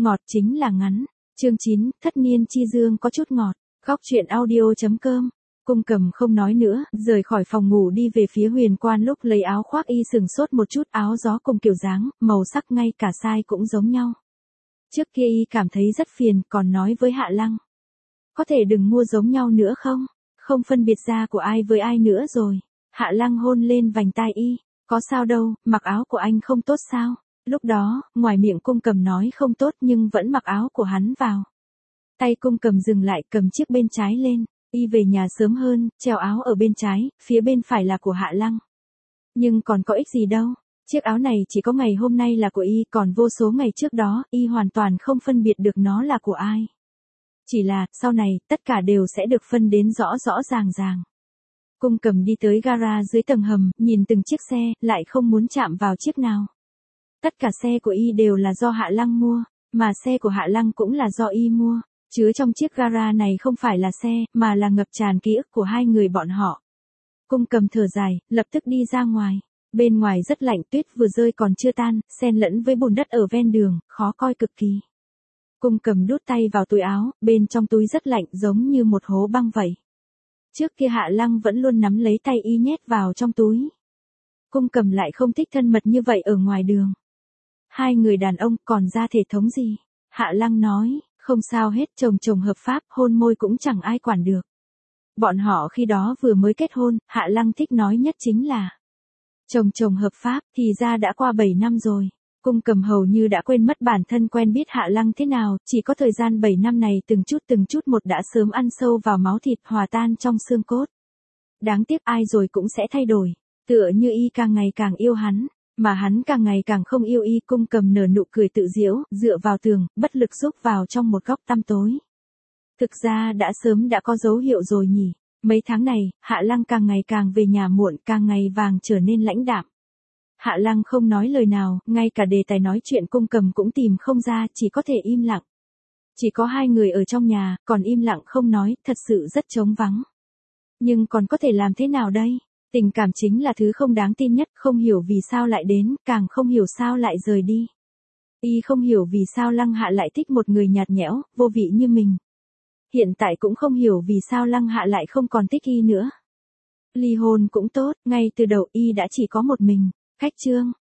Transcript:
ngọt chính là ngắn. Chương 9, thất niên chi dương có chút ngọt. Góc truyện audio.com. Cung Cầm không nói nữa, rời khỏi phòng ngủ đi về phía Huyền Quan, lúc lấy áo khoác y sừng sốt một chút, áo gió cùng kiểu dáng, màu sắc ngay cả size cũng giống nhau. Trước kia y cảm thấy rất phiền, còn nói với Hạ Lăng. Có thể đừng mua giống nhau nữa không? Không phân biệt da của ai với ai nữa rồi. Hạ Lăng hôn lên vành tai y. Có sao đâu, mặc áo của anh không tốt sao? Lúc đó, ngoài miệng Cung Cầm nói không tốt nhưng vẫn mặc áo của hắn vào. Tay Cung Cầm dừng lại, cầm chiếc bên trái lên. Y về nhà sớm hơn, treo áo ở bên trái, phía bên phải là của Hạ Lăng. Nhưng còn có ích gì đâu. Chiếc áo này chỉ có ngày hôm nay là của y, còn vô số ngày trước đó, y hoàn toàn không phân biệt được nó là của ai. Chỉ là, sau này, tất cả đều sẽ được phân đến rõ rõ ràng ràng. Cung Cầm đi tới gara dưới tầng hầm, nhìn từng chiếc xe, lại không muốn chạm vào chiếc nào. Tất cả xe của y đều là do Hạ Lăng mua, mà xe của Hạ Lăng cũng là do y mua. Chứa trong chiếc gara này không phải là xe, mà là ngập tràn ký ức của hai người bọn họ. Cung Cầm thở dài, lập tức đi ra ngoài. Bên ngoài rất lạnh, tuyết vừa rơi còn chưa tan, xen lẫn với bùn đất ở ven đường, khó coi cực kỳ. Cung Cầm đút tay vào túi áo, bên trong túi rất lạnh, giống như một hố băng vậy. Trước kia Hạ Lăng vẫn luôn nắm lấy tay y nhét vào trong túi. Cung Cầm lại không thích thân mật như vậy ở ngoài đường. Hai người đàn ông còn ra thể thống gì? Hạ Lăng nói, không sao hết, chồng hợp pháp, hôn môi cũng chẳng ai quản được. Bọn họ khi đó vừa mới kết hôn, Hạ Lăng thích nói nhất chính là chồng hợp pháp, thì ra đã qua 7 năm rồi. Cung Cầm hầu như đã quên mất bản thân quen biết Hạ Lăng thế nào, chỉ có thời gian 7 năm này từng chút một đã sớm ăn sâu vào máu thịt, hòa tan trong xương cốt. Đáng tiếc ai rồi cũng sẽ thay đổi, tựa như y càng ngày càng yêu hắn, mà hắn càng ngày càng không yêu y. Cung Cầm nở nụ cười tự giễu, dựa vào tường, bất lực rúc vào trong một góc tăm tối. Thực ra đã sớm đã có dấu hiệu rồi nhỉ. Mấy tháng này, Hạ Lăng càng ngày càng về nhà muộn, càng ngày vàng trở nên lãnh đạm. Hạ Lăng không nói lời nào, ngay cả đề tài nói chuyện Cung Cầm cũng tìm không ra, chỉ có thể im lặng. Chỉ có hai người ở trong nhà, còn im lặng không nói, thật sự rất trống vắng. Nhưng còn có thể làm thế nào đây? Tình cảm chính là thứ không đáng tin nhất, không hiểu vì sao lại đến, càng không hiểu sao lại rời đi. Y không hiểu vì sao Lăng Hạ lại thích một người nhạt nhẽo, vô vị như mình. Hiện tại cũng không hiểu vì sao Lăng Hạ lại không còn thích y nữa. Ly hôn cũng tốt, ngay từ đầu y đã chỉ có một mình. Khách chương.